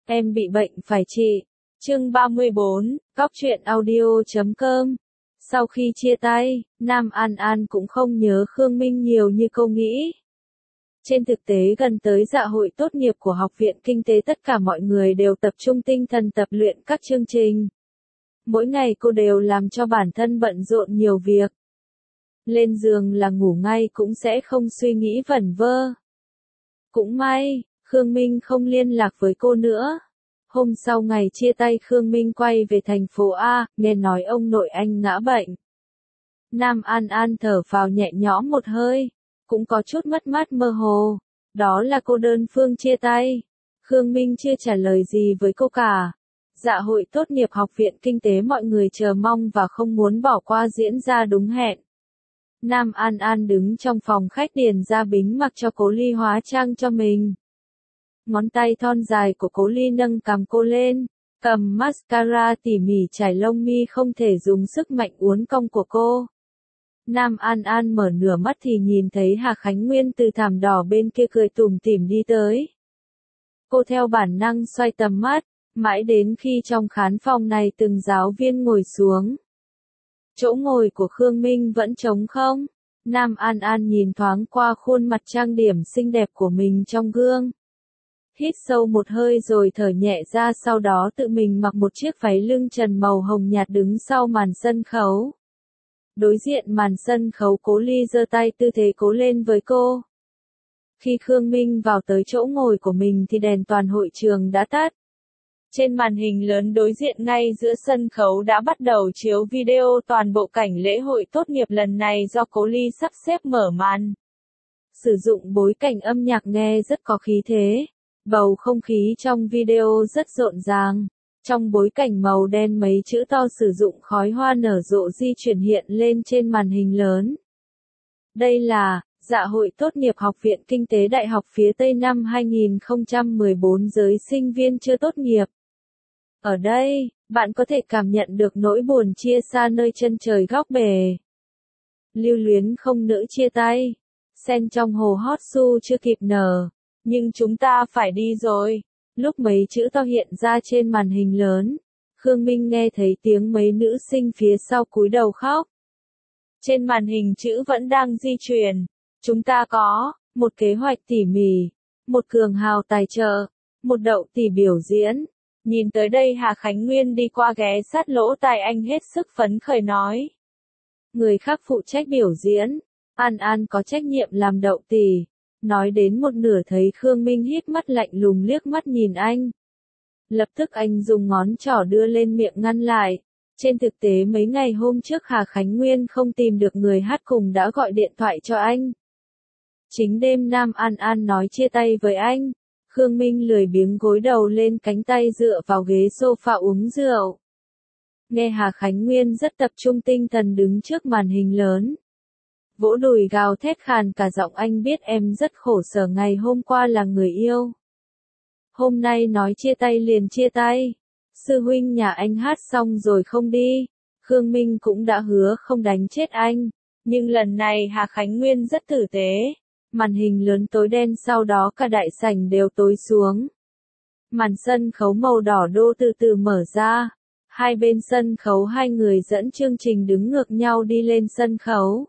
Em bị bệnh phải trị. Chương 34, Cóc truyện audio.com. Sau khi chia tay, Nam An An cũng không nhớ Khương Minh nhiều như cô nghĩ. Trên thực tế gần tới dạ hội tốt nghiệp của Học viện Kinh tế tất cả mọi người đều tập trung tinh thần tập luyện các chương trình. Mỗi ngày cô đều làm cho bản thân bận rộn nhiều việc. Lên giường là ngủ ngay cũng sẽ không suy nghĩ vẩn vơ. Cũng may, Khương Minh không liên lạc với cô nữa. Hôm sau ngày chia tay Khương Minh quay về thành phố A, nghe nói ông nội anh ngã bệnh. Nam An An thở phào nhẹ nhõm một hơi, cũng có chút mất mát mơ hồ. Đó là cô đơn phương chia tay. Khương Minh chưa trả lời gì với cô cả. Dạ hội tốt nghiệp Học viện Kinh tế mọi người chờ mong và không muốn bỏ qua diễn ra đúng hẹn. Nam An An đứng trong phòng khách điền ra bính mặc cho Cố Ly hóa trang cho mình. Ngón tay thon dài của Cố Ly nâng cằm cô lên, cầm mascara tỉ mỉ trải lông mi không thể dùng sức mạnh uốn cong của cô. Nam An An mở nửa mắt thì nhìn thấy Hà Khánh Nguyên từ thảm đỏ bên kia cười tủm tỉm đi tới. Cô theo bản năng xoay tầm mắt, mãi đến khi trong khán phòng này từng giáo viên ngồi xuống. Chỗ ngồi của Khương Minh vẫn trống không. Nam An An nhìn thoáng qua khuôn mặt trang điểm xinh đẹp của mình trong gương. Hít sâu một hơi rồi thở nhẹ ra, sau đó tự mình mặc một chiếc váy lưng trần màu hồng nhạt đứng sau màn sân khấu. Đối diện màn sân khấu Cố Ly giơ tay tư thế cố lên với cô. Khi Khương Minh vào tới chỗ ngồi của mình thì đèn toàn hội trường đã tắt. Trên màn hình lớn đối diện ngay giữa sân khấu đã bắt đầu chiếu video toàn bộ cảnh lễ hội tốt nghiệp lần này do Cố Ly sắp xếp mở màn. Sử dụng bối cảnh âm nhạc nghe rất có khí thế. Bầu không khí trong video rất rộn ràng. Trong bối cảnh màu đen mấy chữ to sử dụng khói hoa nở rộ di chuyển hiện lên trên màn hình lớn. Đây là dạ hội tốt nghiệp Học viện Kinh tế Đại học phía Tây năm 2014 giới sinh viên chưa tốt nghiệp. Ở đây, bạn có thể cảm nhận được nỗi buồn chia xa nơi chân trời góc bể. Lưu luyến không nỡ chia tay. Sen trong hồ hót su chưa kịp nở. Nhưng chúng ta phải đi rồi. Lúc mấy chữ to hiện ra trên màn hình lớn, Khương Minh nghe thấy tiếng mấy nữ sinh phía sau cúi đầu khóc. Trên màn hình chữ vẫn đang di chuyển. Chúng ta có một kế hoạch tỉ mỉ, một cường hào tài trợ, một đậu tỷ biểu diễn. Nhìn tới đây Hà Khánh Nguyên đi qua ghé sát lỗ tai anh hết sức phấn khởi nói. Người khác phụ trách biểu diễn, An An có trách nhiệm làm đậu tỷ. Nói đến một nửa thấy Khương Minh híp mắt lạnh lùng liếc mắt nhìn anh. Lập tức anh dùng ngón trỏ đưa lên miệng ngăn lại. Trên thực tế mấy ngày hôm trước Hà Khánh Nguyên không tìm được người hát cùng đã gọi điện thoại cho anh. Chính đêm Nam An An nói chia tay với anh, Khương Minh lười biếng gối đầu lên cánh tay dựa vào ghế sofa uống rượu. Nghe Hà Khánh Nguyên rất tập trung tinh thần đứng trước màn hình lớn. Vỗ đùi gào thét khàn cả giọng, anh biết em rất khổ sở, ngày hôm qua là người yêu. Hôm nay nói chia tay liền chia tay. Sư huynh nhà anh hát xong rồi không đi. Khương Minh cũng đã hứa không đánh chết anh. Nhưng lần này Hà Khánh Nguyên rất tử tế. Màn hình lớn tối đen, sau đó cả đại sảnh đều tối xuống. Màn sân khấu màu đỏ đô từ từ mở ra. Hai bên sân khấu hai người dẫn chương trình đứng ngược nhau đi lên sân khấu.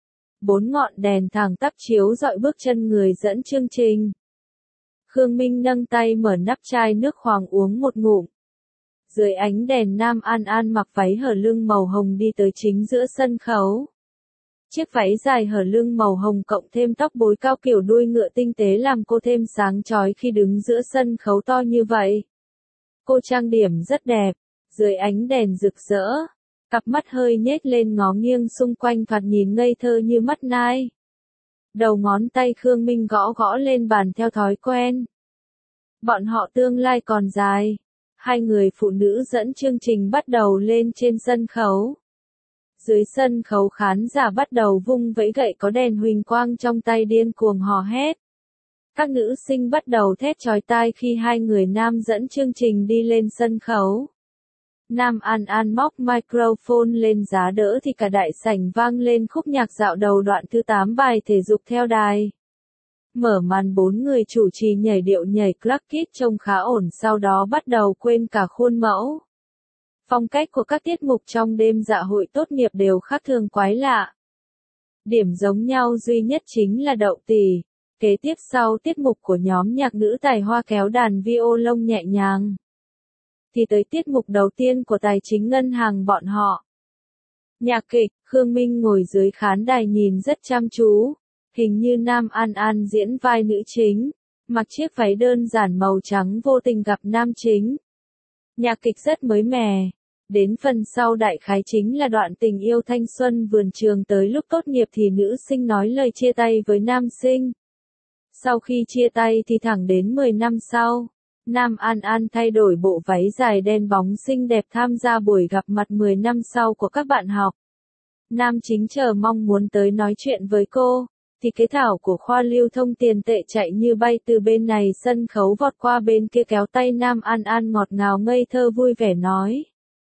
4 ngọn đèn thẳng tắp chiếu rọi bước chân người dẫn chương trình. Khương Minh nâng tay mở nắp chai nước khoáng uống một ngụm. Dưới ánh đèn Nam An An mặc váy hở lưng màu hồng đi tới chính giữa sân khấu. Chiếc váy dài hở lưng màu hồng cộng thêm tóc búi cao kiểu đuôi ngựa tinh tế làm cô thêm sáng chói khi đứng giữa sân khấu to như vậy. Cô trang điểm rất đẹp, dưới ánh đèn rực rỡ. Cặp mắt hơi nhếch lên ngó nghiêng xung quanh thoạt nhìn ngây thơ như mắt nai. Đầu ngón tay Khương Minh gõ gõ lên bàn theo thói quen. Bọn họ tương lai còn dài. Hai người phụ nữ dẫn chương trình bắt đầu lên trên sân khấu. Dưới sân khấu khán giả bắt đầu vung vẫy gậy có đèn huỳnh quang trong tay điên cuồng hò hét. Các nữ sinh bắt đầu thét chói tai khi hai người nam dẫn chương trình đi lên sân khấu. Nam An An móc microphone lên giá đỡ thì cả đại sảnh vang lên khúc nhạc dạo đầu đoạn thứ 8 bài thể dục theo đài. Mở màn 4 người chủ trì nhảy điệu nhảy club kid trông khá ổn, sau đó bắt đầu quên cả khuôn mẫu. Phong cách của các tiết mục trong đêm dạ hội tốt nghiệp đều khác thường quái lạ. Điểm giống nhau duy nhất chính là đậu tỳ. Kế tiếp sau tiết mục của nhóm nhạc nữ tài hoa kéo đàn violon nhẹ nhàng, thì tới tiết mục đầu tiên của tài chính ngân hàng bọn họ. Nhạc kịch, Khương Minh ngồi dưới khán đài nhìn rất chăm chú. Hình như Nam An An diễn vai nữ chính, mặc chiếc váy đơn giản màu trắng vô tình gặp nam chính. Nhạc kịch rất mới mẻ. Đến phần sau đại khái chính là đoạn tình yêu thanh xuân vườn trường, tới lúc tốt nghiệp thì nữ sinh nói lời chia tay với nam sinh. Sau khi chia tay thì thẳng đến 10 năm sau, Nam An An thay đổi bộ váy dài đen bóng xinh đẹp tham gia buổi gặp mặt 10 năm sau của các bạn học. Nam chính chờ mong muốn tới nói chuyện với cô, thì cái thảo của khoa lưu thông tiền tệ chạy như bay từ bên này sân khấu vọt qua bên kia kéo tay Nam An An ngọt ngào ngây thơ vui vẻ nói.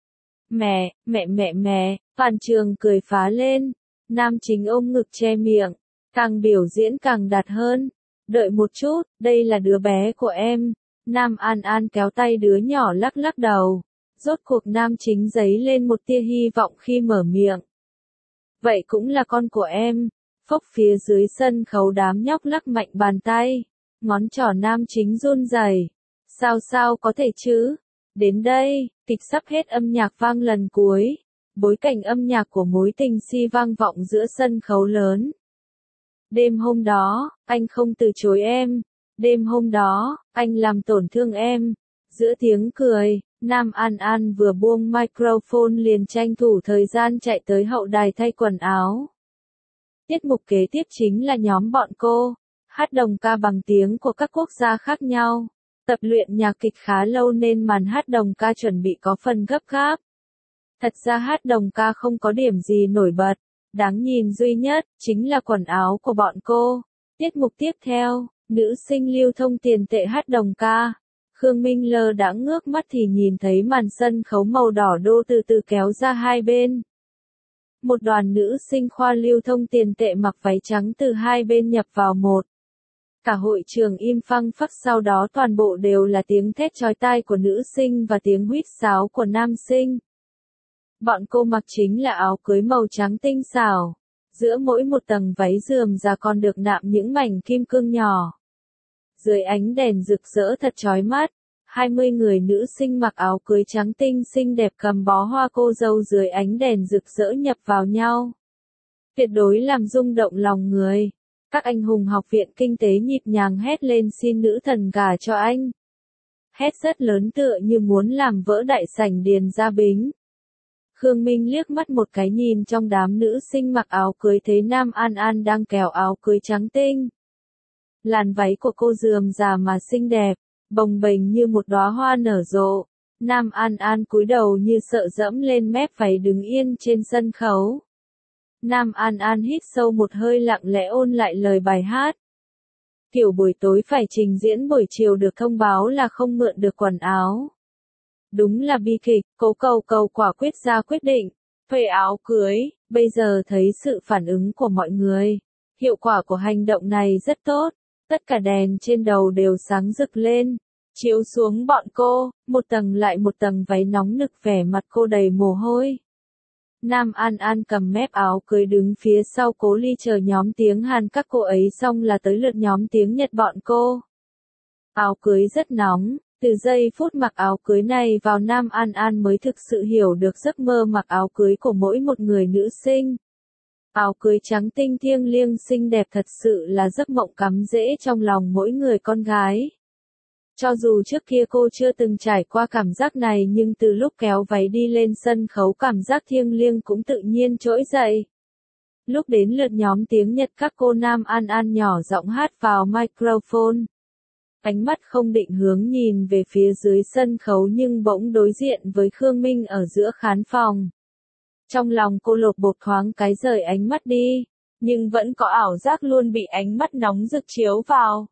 Mẹ, toàn trường cười phá lên. Nam chính ôm ngực che miệng, càng biểu diễn càng đạt hơn. Đợi một chút, đây là đứa bé của em. Nam An An kéo tay đứa nhỏ lắc lắc đầu. Rốt cuộc nam chính dấy lên một tia hy vọng khi mở miệng. Vậy cũng là con của em. Phốc, phía dưới sân khấu đám nhóc lắc mạnh bàn tay. Ngón trỏ nam chính run rẩy. Sao có thể chứ? Đến đây, kịch sắp hết, âm nhạc vang lần cuối. Bối cảnh âm nhạc của mối tình si vang vọng giữa sân khấu lớn. Đêm hôm đó, anh không từ chối em. Đêm hôm đó, anh làm tổn thương em. Giữa tiếng cười, Nam An An vừa buông microphone liền tranh thủ thời gian chạy tới hậu đài thay quần áo. Tiết mục kế tiếp chính là nhóm bọn cô, hát đồng ca bằng tiếng của các quốc gia khác nhau. Tập luyện nhạc kịch khá lâu nên màn hát đồng ca chuẩn bị có phần gấp gáp. Thật ra hát đồng ca không có điểm gì nổi bật, đáng nhìn duy nhất chính là quần áo của bọn cô. Tiết mục tiếp theo, nữ sinh lưu thông tiền tệ hát đồng ca. Khương Minh lơ đã ngước mắt thì nhìn thấy màn sân khấu màu đỏ đô từ từ kéo ra hai bên. Một đoàn nữ sinh khoa lưu thông tiền tệ mặc váy trắng từ hai bên nhập vào một. Cả hội trường im phăng phắc, sau đó toàn bộ đều là tiếng thét chói tai của nữ sinh và tiếng huýt sáo của nam sinh. Bọn cô mặc chính là áo cưới màu trắng tinh xảo. Giữa mỗi một tầng váy rườm rà còn được nạm những mảnh kim cương nhỏ. Dưới ánh đèn rực rỡ thật chói mắt, 20 người nữ sinh mặc áo cưới trắng tinh xinh đẹp cầm bó hoa cô dâu dưới ánh đèn rực rỡ nhập vào nhau. Tuyệt đối làm rung động lòng người. Các anh hùng học viện kinh tế nhịp nhàng hét lên xin nữ thần gả cho anh. Hét rất lớn tựa như muốn làm vỡ đại sảnh Điền Gia Bính. Khương Minh liếc mắt một cái nhìn trong đám nữ sinh mặc áo cưới thấy Nam An An đang kéo áo cưới trắng tinh. Làn váy của cô rườm rà mà xinh đẹp, bồng bềnh như một đóa hoa nở rộ. Nam An An cúi đầu như sợ dẫm lên mép váy đứng yên trên sân khấu. Nam An An hít sâu một hơi lặng lẽ ôn lại lời bài hát. Kiểu buổi tối phải trình diễn buổi chiều được thông báo là không mượn được quần áo. Đúng là bi kịch, Cố Cầu quả quyết ra quyết định, phê áo cưới, bây giờ thấy sự phản ứng của mọi người. Hiệu quả của hành động này rất tốt, tất cả đèn trên đầu đều sáng rực lên, chiếu xuống bọn cô, một tầng lại một tầng váy nóng nực, vẻ mặt cô đầy mồ hôi. Nam An An cầm mép áo cưới đứng phía sau Cố Ly chờ nhóm tiếng Hàn các cô ấy xong là tới lượt nhóm tiếng Nhật bọn cô. Áo cưới rất nóng, từ giây phút mặc áo cưới này vào Nam An An mới thực sự hiểu được giấc mơ mặc áo cưới của mỗi một người nữ sinh. Áo cưới trắng tinh thiêng liêng xinh đẹp thật sự là giấc mộng cắm rễ trong lòng mỗi người con gái. Cho dù trước kia cô chưa từng trải qua cảm giác này nhưng từ lúc kéo váy đi lên sân khấu cảm giác thiêng liêng cũng tự nhiên trỗi dậy. Lúc đến lượt nhóm tiếng Nhật các cô Nam An An nhỏ giọng hát vào microphone. Ánh mắt không định hướng nhìn về phía dưới sân khấu nhưng bỗng đối diện với Khương Minh ở giữa khán phòng. Trong lòng cô lột bột thoáng cái rời ánh mắt đi, nhưng vẫn có ảo giác luôn bị ánh mắt nóng rực chiếu vào.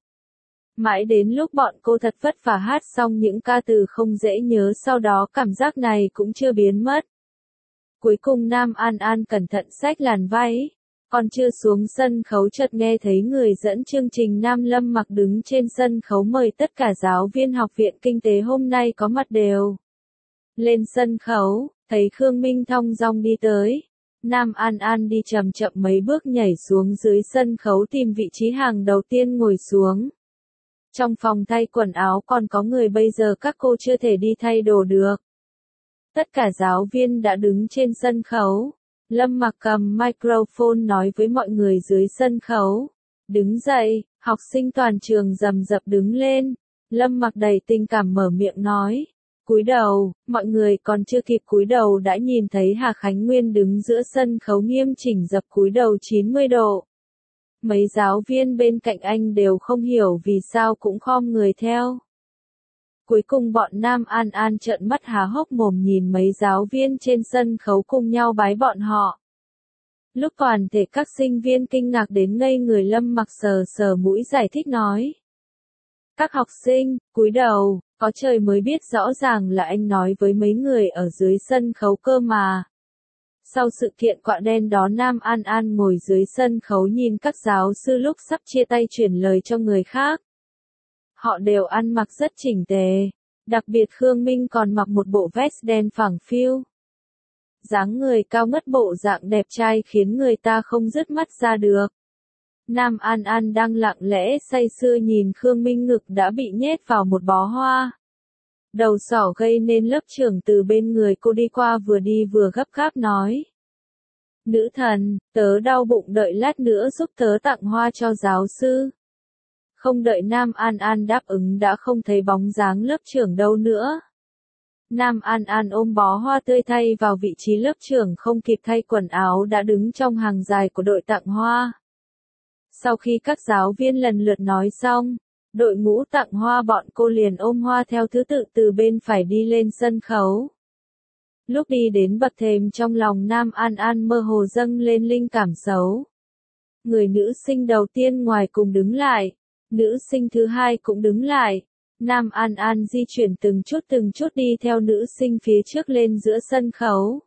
Mãi đến lúc bọn cô thật vất vả hát xong những ca từ không dễ nhớ sau đó cảm giác này cũng chưa biến mất. Cuối cùng Nam An An cẩn thận xách làn váy, Còn chưa xuống sân khấu chợt nghe thấy người dẫn chương trình Nam Lâm Mặc đứng trên sân khấu mời tất cả giáo viên Học viện Kinh tế hôm nay có mặt đều lên sân khấu, thấy Khương Minh thong dong đi tới. Nam An An đi chậm chậm mấy bước nhảy xuống dưới sân khấu tìm vị trí hàng đầu tiên ngồi xuống. Trong phòng thay quần áo còn có người, bây giờ các cô chưa thể đi thay đồ được. Tất cả giáo viên đã đứng trên sân khấu. Lâm Mặc cầm microphone nói với mọi người dưới sân khấu. Đứng dậy, học sinh toàn trường rầm rập đứng lên. Lâm Mặc đầy tình cảm mở miệng nói. Cúi đầu, mọi người còn chưa kịp cúi đầu đã nhìn thấy Hà Khánh Nguyên đứng giữa sân khấu nghiêm chỉnh dập cúi đầu 90 độ. Mấy giáo viên bên cạnh anh đều không hiểu vì sao cũng khom người theo. Cuối cùng bọn Nam An An trợn mắt há hốc mồm nhìn mấy giáo viên trên sân khấu cùng nhau bái bọn họ. Lúc toàn thể các sinh viên kinh ngạc đến ngây người, Lâm Mặc sờ sờ mũi giải thích nói. Các học sinh, cúi đầu, có trời mới biết rõ ràng là anh nói với mấy người ở dưới sân khấu cơ mà. Sau sự kiện quạ đen đó, Nam An An ngồi dưới sân khấu nhìn các giáo sư lúc sắp chia tay chuyển lời cho người khác. Họ đều ăn mặc rất chỉnh tề, đặc biệt Khương Minh còn mặc một bộ vest đen phẳng phiu. Dáng người cao ngất, bộ dạng đẹp trai khiến người ta không dứt mắt ra được. Nam An An đang lặng lẽ say sưa nhìn Khương Minh ngực đã bị nhét vào một bó hoa. Đầu sỏ gây nên lớp trưởng từ bên người cô đi qua vừa đi vừa gấp gáp nói. Nữ thần, tớ đau bụng, đợi lát nữa giúp tớ tặng hoa cho giáo sư. Không đợi Nam An An đáp ứng đã không thấy bóng dáng lớp trưởng đâu nữa. Nam An An ôm bó hoa tươi thay vào vị trí lớp trưởng, không kịp thay quần áo đã đứng trong hàng dài của đội tặng hoa. Sau khi các giáo viên lần lượt nói xong, đội ngũ tặng hoa bọn cô liền ôm hoa theo thứ tự từ bên phải đi lên sân khấu. Lúc đi đến bậc thềm, trong lòng Nam An An mơ hồ dâng lên linh cảm xấu. Người nữ sinh đầu tiên ngoài cùng đứng lại, nữ sinh thứ hai cũng đứng lại. Nam An An di chuyển từng chút đi theo nữ sinh phía trước lên giữa sân khấu.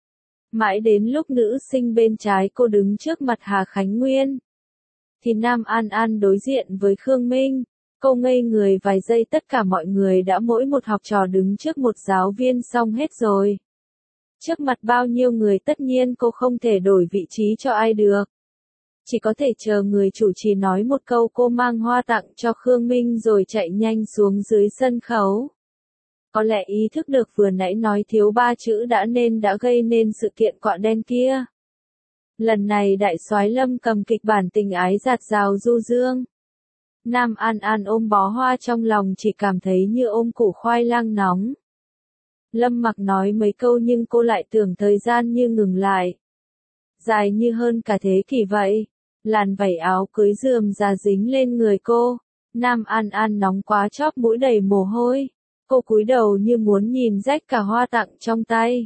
Mãi đến lúc nữ sinh bên trái cô đứng trước mặt Hà Khánh Nguyên, thì Nam An An đối diện với Khương Minh. Cô ngây người vài giây, tất cả mọi người đã mỗi một học trò đứng trước một giáo viên xong hết rồi. Trước mặt bao nhiêu người tất nhiên cô không thể đổi vị trí cho ai được. Chỉ có thể chờ người chủ trì nói một câu, cô mang hoa tặng cho Khương Minh rồi chạy nhanh xuống dưới sân khấu. Có lẽ ý thức được vừa nãy nói thiếu 3 chữ đã gây nên sự kiện quạ đen kia. Lần này đại soái Lâm cầm kịch bản tình ái dạt dào du dương. Nam An An ôm bó hoa trong lòng chỉ cảm thấy như ôm củ khoai lang nóng. Lâm Mặc nói mấy câu nhưng cô lại tưởng thời gian như ngừng lại. Dài như hơn cả thế kỷ vậy. Làn vảy áo cưới rườm rà dính lên người cô. Nam An An nóng quá, chóp mũi đầy mồ hôi. Cô cúi đầu như muốn nhìn rách cả hoa tặng trong tay.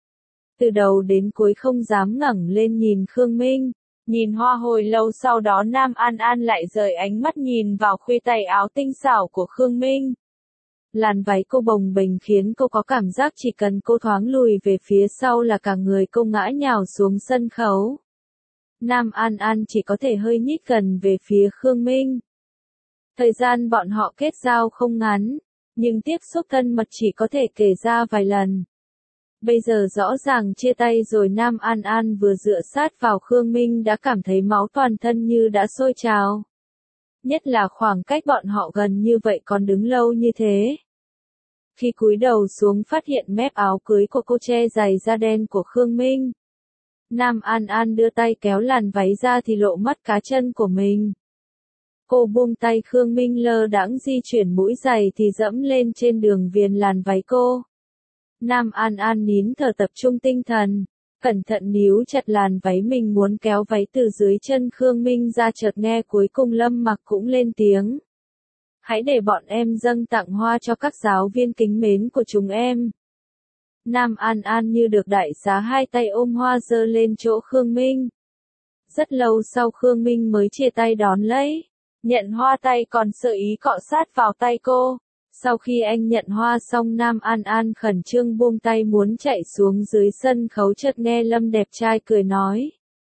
Từ đầu đến cuối không dám ngẩng lên nhìn Khương Minh. Nhìn hoa hồi lâu, sau đó Nam An An lại rời ánh mắt nhìn vào khuỷu tay áo tinh xảo của Khương Minh. Làn váy cô bồng bềnh khiến cô có cảm giác chỉ cần cô thoáng lùi về phía sau là cả người cô ngã nhào xuống sân khấu. Nam An An chỉ có thể hơi nhích gần về phía Khương Minh. Thời gian bọn họ kết giao không ngắn, nhưng tiếp xúc thân mật chỉ có thể kể ra vài lần. Bây giờ rõ ràng chia tay rồi, Nam An An vừa dựa sát vào Khương Minh đã cảm thấy máu toàn thân như đã sôi trào. Nhất là khoảng cách bọn họ gần như vậy còn đứng lâu như thế. Khi cúi đầu xuống phát hiện mép áo cưới của cô che giày da đen của Khương Minh. Nam An An đưa tay kéo làn váy ra thì lộ mắt cá chân của mình. Cô buông tay Khương Minh lơ đãng di chuyển mũi giày thì dẫm lên trên đường viền làn váy cô. Nam An An nín thở tập trung tinh thần, cẩn thận níu chặt làn váy mình muốn kéo váy từ dưới chân Khương Minh ra, chợt nghe cuối cùng Lâm Mặc cũng lên tiếng. Hãy để bọn em dâng tặng hoa cho các giáo viên kính mến của chúng em. Nam An An như được đại xá, hai tay ôm hoa giơ lên chỗ Khương Minh. Rất lâu sau Khương Minh mới chia tay đón lấy, nhận hoa tay còn sợi ý cọ sát vào tay cô. Sau khi anh nhận hoa xong, Nam An An khẩn trương buông tay muốn chạy xuống dưới sân khấu, chợt nghe Lâm đẹp trai cười nói.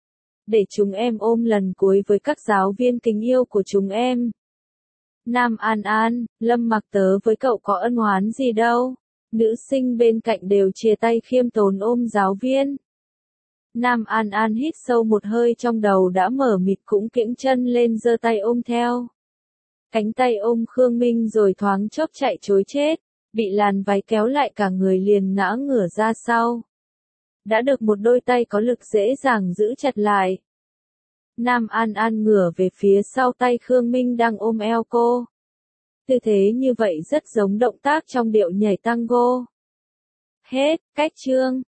để chúng em ôm lần cuối với các giáo viên kính yêu của chúng em. Nam An An, Lâm Mặc tớ với cậu có ân oán gì đâu. Nữ sinh bên cạnh đều chia tay khiêm tốn ôm giáo viên. Nam An An hít sâu một hơi, trong đầu đã mở mịt, cũng kiễng chân lên giơ tay ôm theo. Cánh tay ôm Khương Minh rồi thoáng chốc chạy trối chết, bị làn váy kéo lại cả người liền ngã ngửa ra sau. Đã được một đôi tay có lực dễ dàng giữ chặt lại. Nam An An ngửa về phía sau, tay Khương Minh đang ôm eo cô. Tư thế như vậy rất giống động tác trong điệu nhảy tango. Hết, cách chương.